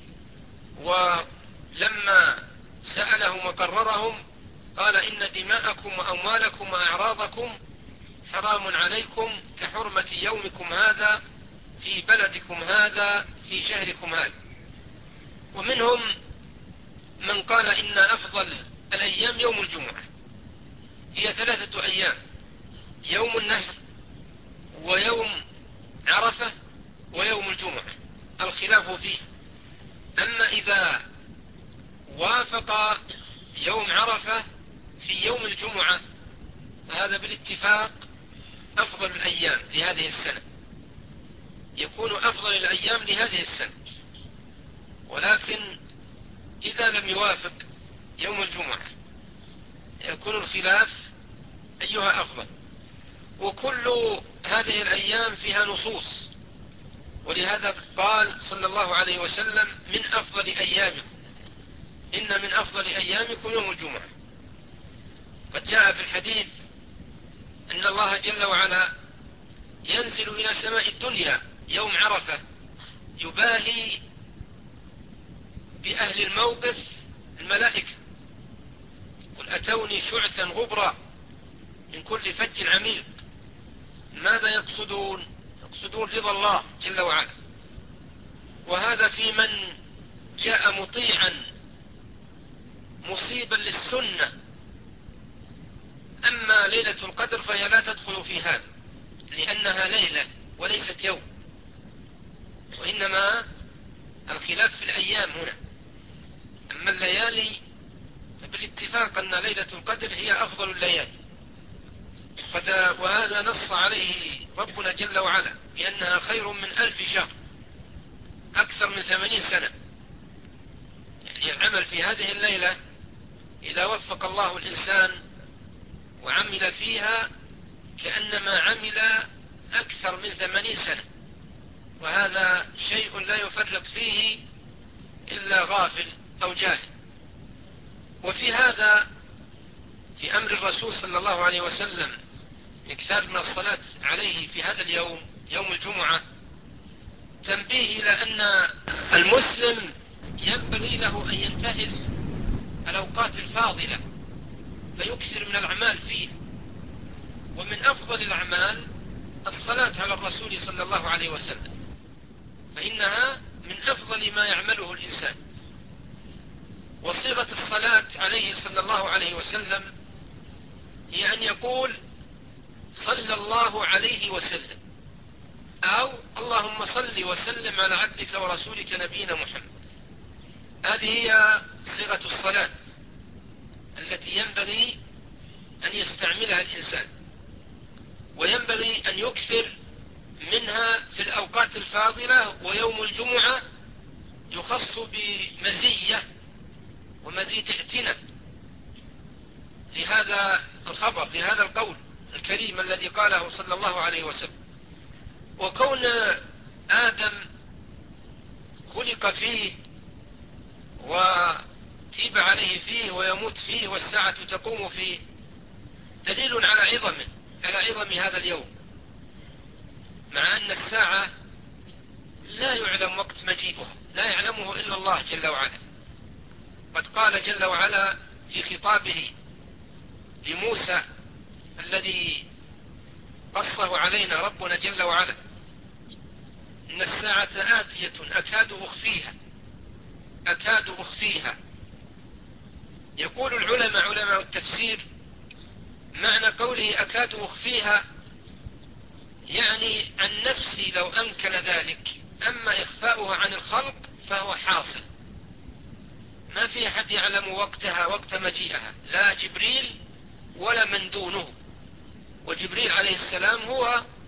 ولما سألهم وقررهم قال: إن دماءكم وأموالكم وأعراضكم حرام عليكم كحرمة يومكم هذا في بلدكم هذا في شهركم هذا. ومنهم من قال إن أفضل الأيام يوم الجمعة. هي 3 أيام: يوم النحر ويوم عرفة ويوم الجمعة، الخلاف فيه. أما إذا وافق يوم عرفة في يوم الجمعة فهذا بالاتفاق أفضل الأيام لهذه السنة، يكون أفضل الأيام لهذه السنة. ولكن إذا لم يوافق يوم الجمعة يكون الخلاف أيها أفضل. وكل هذه الأيام فيها نصوص، ولهذا قال صلى الله عليه وسلم: من أفضل أيامكم، إن من أفضل أيامكم يوم الجمعة. قد جاء في الحديث أن الله جل وعلا ينزل إلى سماء الدنيا يوم عرفة يباهي بأهل الموقف الملائكة: قل أتوني شعثا غبرا من كل فج عميق. ماذا يقصدون؟ يقصدون رضا الله جل وعلا. وهذا في من جاء مطيعا مصيبا للسنة. أما ليلة القدر فهي لا تدخل في هذا، لأنها ليلة وليست يوم، وإنما الخلاف في الأيام هنا. أما الليالي فبالاتفاق أن ليلة القدر هي أفضل الليالي، وهذا نص عليه ربنا جل وعلا بأنها خير من 1000 شهر، أكثر من 80 سنة. يعني العمل في هذه الليلة إذا وفق الله الإنسان وعمل فيها كأنما عمل أكثر من 80 سنة، وهذا شيء لا يفرط فيه إلا غافل أو جاهل. وفي هذا في أمر الرسول صلى الله عليه وسلم إكثار من الصلاة عليه في هذا اليوم يوم الجمعة تنبيه إلى أن المسلم ينبغي له أن ينتهز الأوقات الفاضلة فيكثر من الأعمال فيه. ومن أفضل الأعمال الصلاة على الرسول صلى الله عليه وسلم، فإنها من أفضل ما يعمله الإنسان. وصيغة الصلاة عليه صلى الله عليه وسلم هي أن يقول: صلى الله عليه وسلم، أو اللهم صل وسلم على عبدك ورسولك نبينا محمد. هذه هي صيغة الصلاة التي ينبغي أن يستعملها الإنسان، وينبغي أن يكثر منها في الأوقات الفاضلة. ويوم الجمعة يخص بمزية ومزيد اعتناء لهذا الخبر، لهذا القول الكريم الذي قاله صلى الله عليه وسلم. وكون آدم خلق فيه وتيب عليه فيه ويموت فيه والساعة تقوم فيه دليل على عظمه، على عظم هذا اليوم، مع أن الساعة لا يعلم وقت مجيئها، لا يعلمه إلا الله جل وعلا. قد قال جل وعلا في خطابه لموسى الذي قصه علينا ربنا جل وعلا: إن الساعة آتية أكاد أخفيها. يقول العلماء، علماء التفسير: معنى قوله أكاد أخفيها يعني عن نفسي لو أمكن ذلك، أما إخفاؤها عن الخلق فهو حاصل، ما في أحد يعلم وقتها، وقت مجيئها، لا جبريل ولا من دونه. وجبريل عليه السلام هو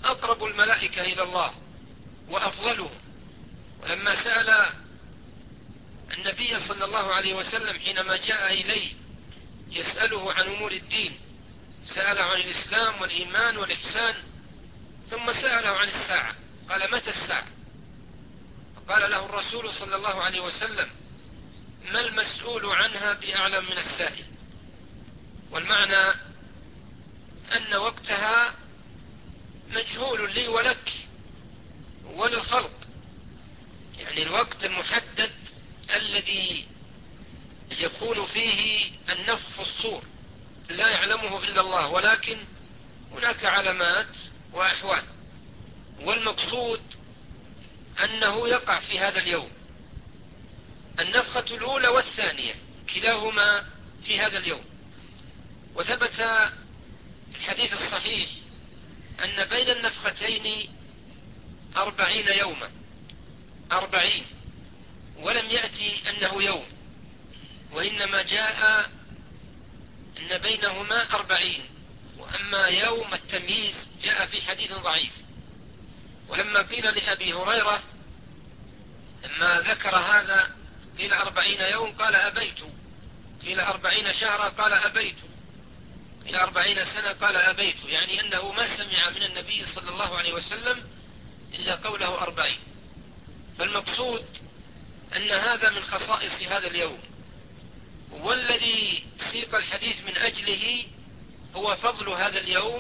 أقرب الملائكة إلى الله وأفضلهم. ولما سأل النبي صلى الله عليه وسلم حينما جاء إليه يسأله عن أمور الدين، سأله عن الإسلام والإيمان والإحسان، ثم سأله عن الساعة، قال: متى الساعة؟ فقال له الرسول صلى الله عليه وسلم: ما المسؤول عنها بأعلم من السائل. والمعنى أن وقتها مجهول لي ولك وللخلق، يعني الوقت المحدد الذي يكون فيه النفخ في الصور لا يعلمه إلا الله، ولكن هناك علامات وأحوال، والمقصود أنه يقع في هذا اليوم. النفخة الأولى والثانية كلاهما في هذا اليوم. وثبت في الحديث الصحيح أن بين النفختين 40 يوما، 40، ولم يأتي أنه يوم، وإنما جاء أن بينهما 40، وأما يوم التمييز جاء في حديث ضعيف. ولما قيل لأبي هريرة لما ذكر هذا، قيل 40 يوم قال: أبيت. قيل 40 شهرا قال: أبيت. قيل 40 سنة قال: أبيت، يعني أنه ما سمع من النبي صلى الله عليه وسلم إلا قوله 40. فالمقصود أن هذا من خصائص هذا اليوم، والذي سيق الحديث من أجله هو فضل هذا اليوم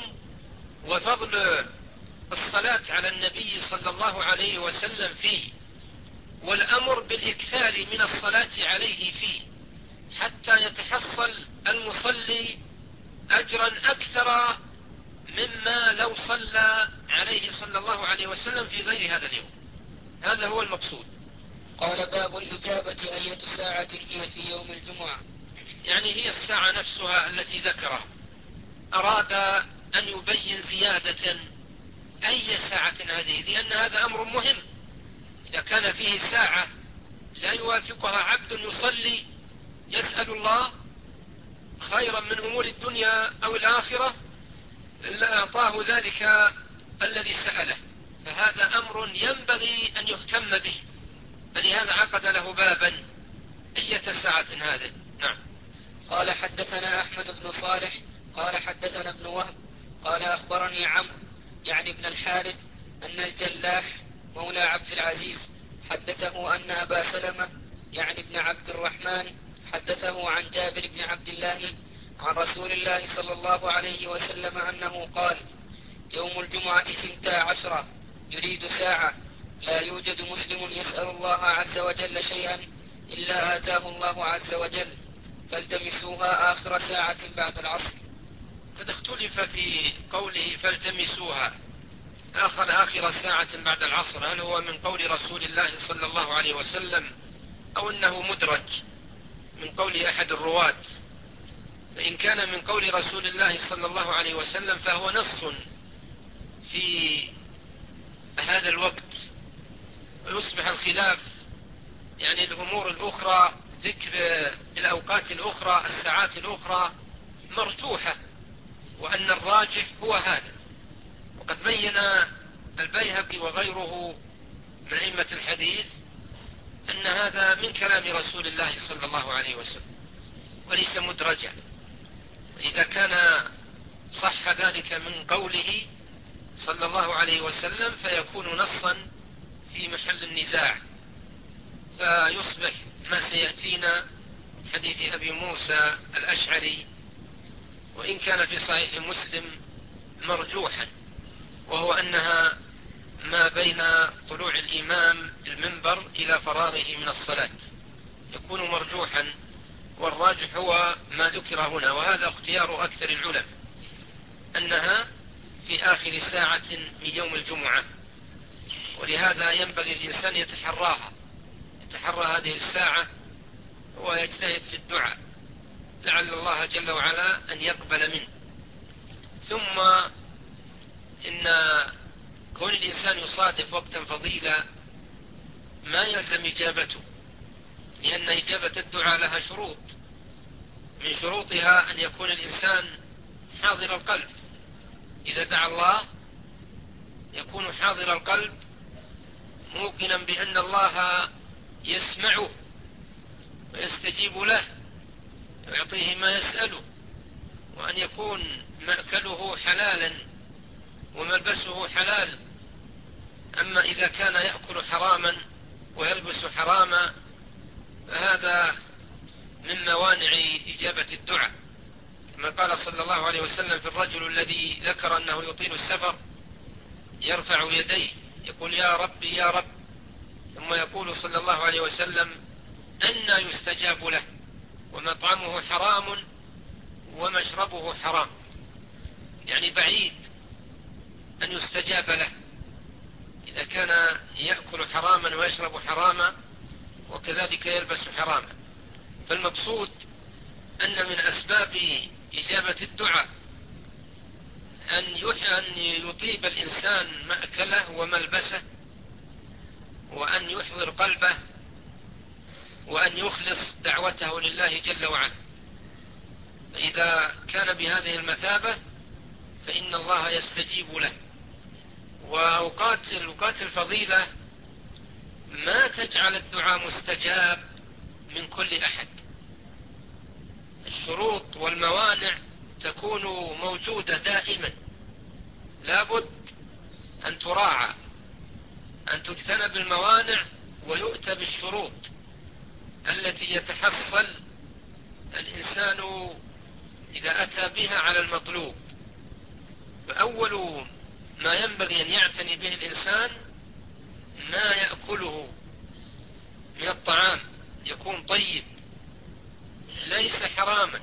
وفضل الصلاة على النبي صلى الله عليه وسلم فيه، والأمر بالإكثار من الصلاة عليه فيه، حتى يتحصل المصلي أجرا أكثر مما لو صلى عليه صلى الله عليه وسلم في غير هذا اليوم. هذا هو المقصود. قال: باب الإجابة أية ساعة هي في يوم الجمعة؟ يعني هي الساعة نفسها التي ذكرها، أراد أن يبين زيادة أي ساعة هذه، لأن هذا أمر مهم. إذا كان فيه ساعة لا يوافقها عبد يصلي يسأل الله خيرا من أمور الدنيا أو الآخرة إلا أعطاه ذلك الذي سأله، فهذا أمر ينبغي أن يهتم به، فلهذا عقد له بابا أية ساعة هذه. نعم. قال: حدثنا أحمد بن صالح قال: حدثنا ابن وهب قال: أخبرني عمرو يعني ابن الحارث أن الجلاح مولى عبد العزيز حدثه أن أبا سلمة يعني ابن عبد الرحمن حدثه عن جابر بن عبد الله عن رسول الله صلى الله عليه وسلم أنه قال: يوم الجمعة 12 يريد ساعة، لا يوجد مسلم يسأل الله عز وجل شيئا إلا آتاه الله عز وجل، فالتمسوها آخر ساعة بعد العصر. قد اختلف في قوله فالتمسوها آخر ساعة بعد العصر، هل هو من قول رسول الله صلى الله عليه وسلم أو أنه مدرج من قول أحد الرواة؟ فإن كان من قول رسول الله صلى الله عليه وسلم فهو نص في هذا الوقت، ويصبح الخلاف يعني الأمور الأخرى، ذكر الأوقات الأخرى الساعات الأخرى مرجوحة، وأن الراجح هو هذا. وقد بين البيهقي وغيره من أئمة الحديث أن هذا من كلام رسول الله صلى الله عليه وسلم وليس مدرجا، إذا كان صح ذلك من قوله صلى الله عليه وسلم فيكون نصا في محل النزاع، فيصبح ما سيأتينا حديث أبي موسى الأشعري وإن كان في صحيح مسلم مرجوحا، وهو أنها ما بين طلوع الإمام المنبر إلى فراغه من الصلاة، يكون مرجوحا، والراجح هو ما ذكر هنا، وهذا اختيار أكثر العلماء أنها في آخر ساعة من يوم الجمعة. ولهذا ينبغي الإنسان يتحرى هذه الساعة ويجتهد في الدعاء لعل الله جل وعلا أن يقبل منه. ثم إن كون الإنسان يصادف وقتا فضيلا ما يلزم إجابته، لأن إجابة الدعاء لها شروط، من شروطها أن يكون الإنسان حاضر القلب إذا دعا الله، يكون حاضر القلب موقنا بأن الله يسمعه ويستجيب له ويعطيه ما يسأله، وأن يكون مأكله حلالا وملبسه حلال. أما إذا كان يأكل حراما ويلبس حراما فهذا من موانع إجابة الدعاء، كما قال صلى الله عليه وسلم في الرجل الذي ذكر أنه يطيل السفر يرفع يديه يقول يا ربي يا رب، ثم يقول صلى الله عليه وسلم أنى يستجاب له ومطعمه حرام ومشربه حرام، يعني بعيد أن يستجاب له إذا كان يأكل حراما ويشرب حراما وكذلك يلبس حراما. فالمقصود أن من أسباب إجابة الدعاء أن يطيب الإنسان مأكله وملبسه، وأن يحضر قلبه، وأن يخلص دعوته لله جل وعلا. فإذا كان بهذه المثابة فإن الله يستجيب له. وأوقات الفضيلة ما تجعل الدعاء مستجاب من كل أحد، الشروط والموانع تكون موجودة دائما، لابد أن تراعى، أن تجتنب الموانع ويؤتى بالشروط التي يتحصل الإنسان إذا أتى بها على المطلوب. فأول ما ينبغي أن يعتني به الإنسان ما يأكله من الطعام يكون طيب ليس حراما.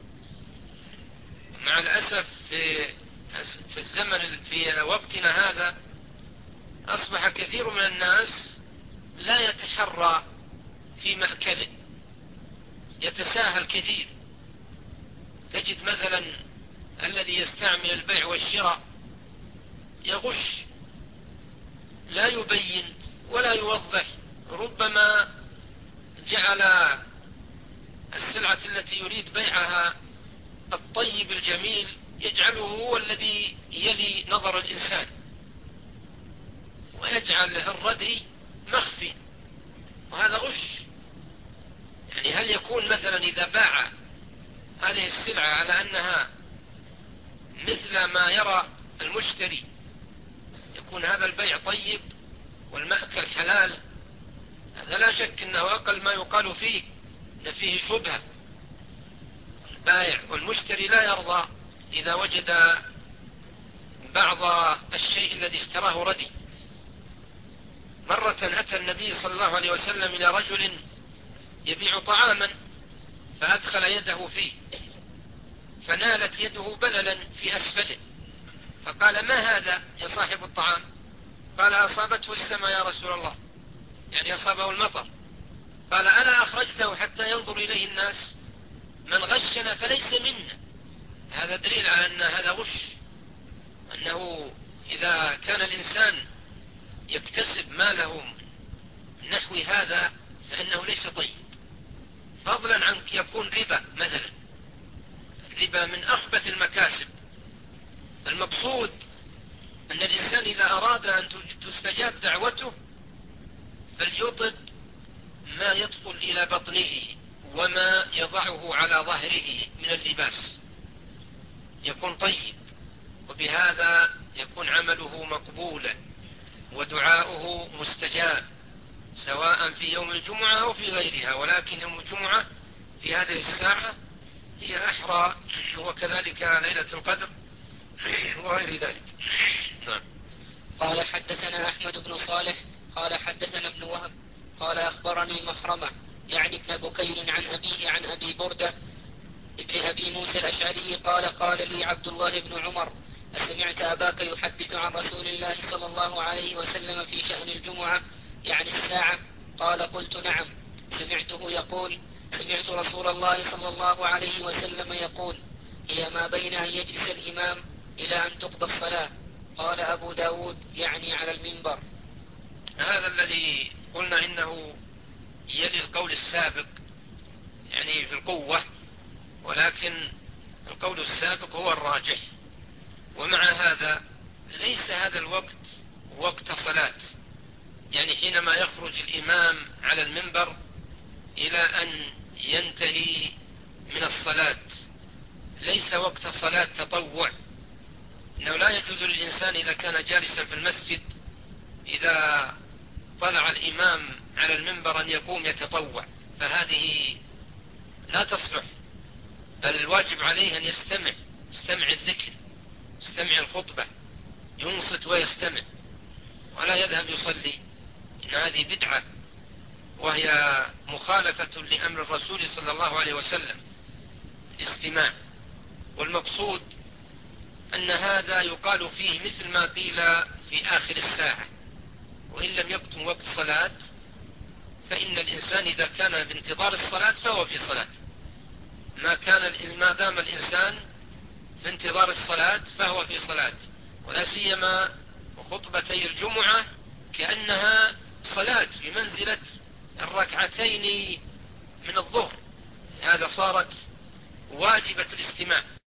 مع الأسف في الزمن في وقتنا هذا أصبح كثير من الناس لا يتحرى في مأكله، يتساهل كثير. تجد مثلا الذي يستعمل البيع والشراء يغش، لا يبين ولا يوضح، ربما جعل السلعة التي يريد بيعها الطيب الجميل يجعله هو الذي يلي نظر الإنسان، ويجعل الردي مخفي، وهذا غش. يعني هل يكون مثلا إذا باع هذه السلعة على أنها مثل ما يرى المشتري يكون هذا البيع طيب والمأكل حلال؟ هذا لا شك أنه أقل ما يقال فيه أن فيه شبهة. البائع والمشتري لا يرضى إذا وجد بعض الشيء الذي اشتراه ردي. مرة أتى النبي صلى الله عليه وسلم إلى رجل يبيع طعاما فأدخل يده فيه فنالت يده بللا في أسفله، فقال ما هذا يا صاحب الطعام؟ قال أصابته السماء يا رسول الله، يعني أصابه المطر. قال ألا أخرجته حتى ينظر إليه الناس؟ من غشنا فليس منا. هذا دليل على أن هذا غش، أنه إذا كان الإنسان يكتسب ماله نحو هذا فإنه ليس طيب، فضلا عن يكون ربا مثلا. الربا من أخبث المكاسب. المقصود أن الإنسان إذا أراد أن تستجاب دعوته فليطب ما يدخل إلى بطنه وما يضعه على ظهره من اللباس يكون طيب، وبهذا يكون عمله مقبولا ودعاؤه مستجاب، سواء في يوم الجمعة أو في غيرها. ولكن يوم الجمعة في هذه الساعة هي أحرى، وكذلك ليلة القدر وغير ذلك. نعم. قال حدثنا أحمد بن صالح قال حدثنا ابن وهب قال أخبرني مخرمة يعني ابن بكير عن أبيه عن أبي بردة ابن أبي موسى الأشعري قال قال لي عبد الله بن عمر أسمعت أباك يحدث عن رسول الله صلى الله عليه وسلم في شأن الجمعة يعني الساعة؟ قال قلت نعم، سمعته يقول سمعت رسول الله صلى الله عليه وسلم يقول هي ما بين أن يجلس الإمام إلى أن تقضى الصلاة. قال أبو داود يعني على المنبر. هذا الذي قلنا إنه يلي القول السابق يعني في القوة، ولكن القول السابق هو الراجح. ومع هذا ليس هذا الوقت وقت صلاة، يعني حينما يخرج الإمام على المنبر إلى أن ينتهي من الصلاة، ليس وقت صلاة تطوع، إنه لا يجوز للإنسان إذا كان جالسا في المسجد إذا طلع الإمام على المنبر أن يقوم يتطوع، فهذه لا تصلح، بل الواجب عليه أن يستمع الذكر، يستمع الخطبة، ينصت ويستمع، ولا يذهب يصلي، إن هذه بدعة وهي مخالفة لأمر الرسول صلى الله عليه وسلم استماع. والمقصود أن هذا يقال فيه مثل ما قيل في آخر الساعة، وإن لم يكن وقت صلاة فإن الإنسان إذا كان بانتظار الصلاة فهو في صلاة، ما دام الإنسان في انتظار الصلاة فهو في صلاة، ولا سيما خطبتي الجمعة كأنها صلاة بمنزلة الركعتين من الظهر، هذا صارت واجبة الاستماع.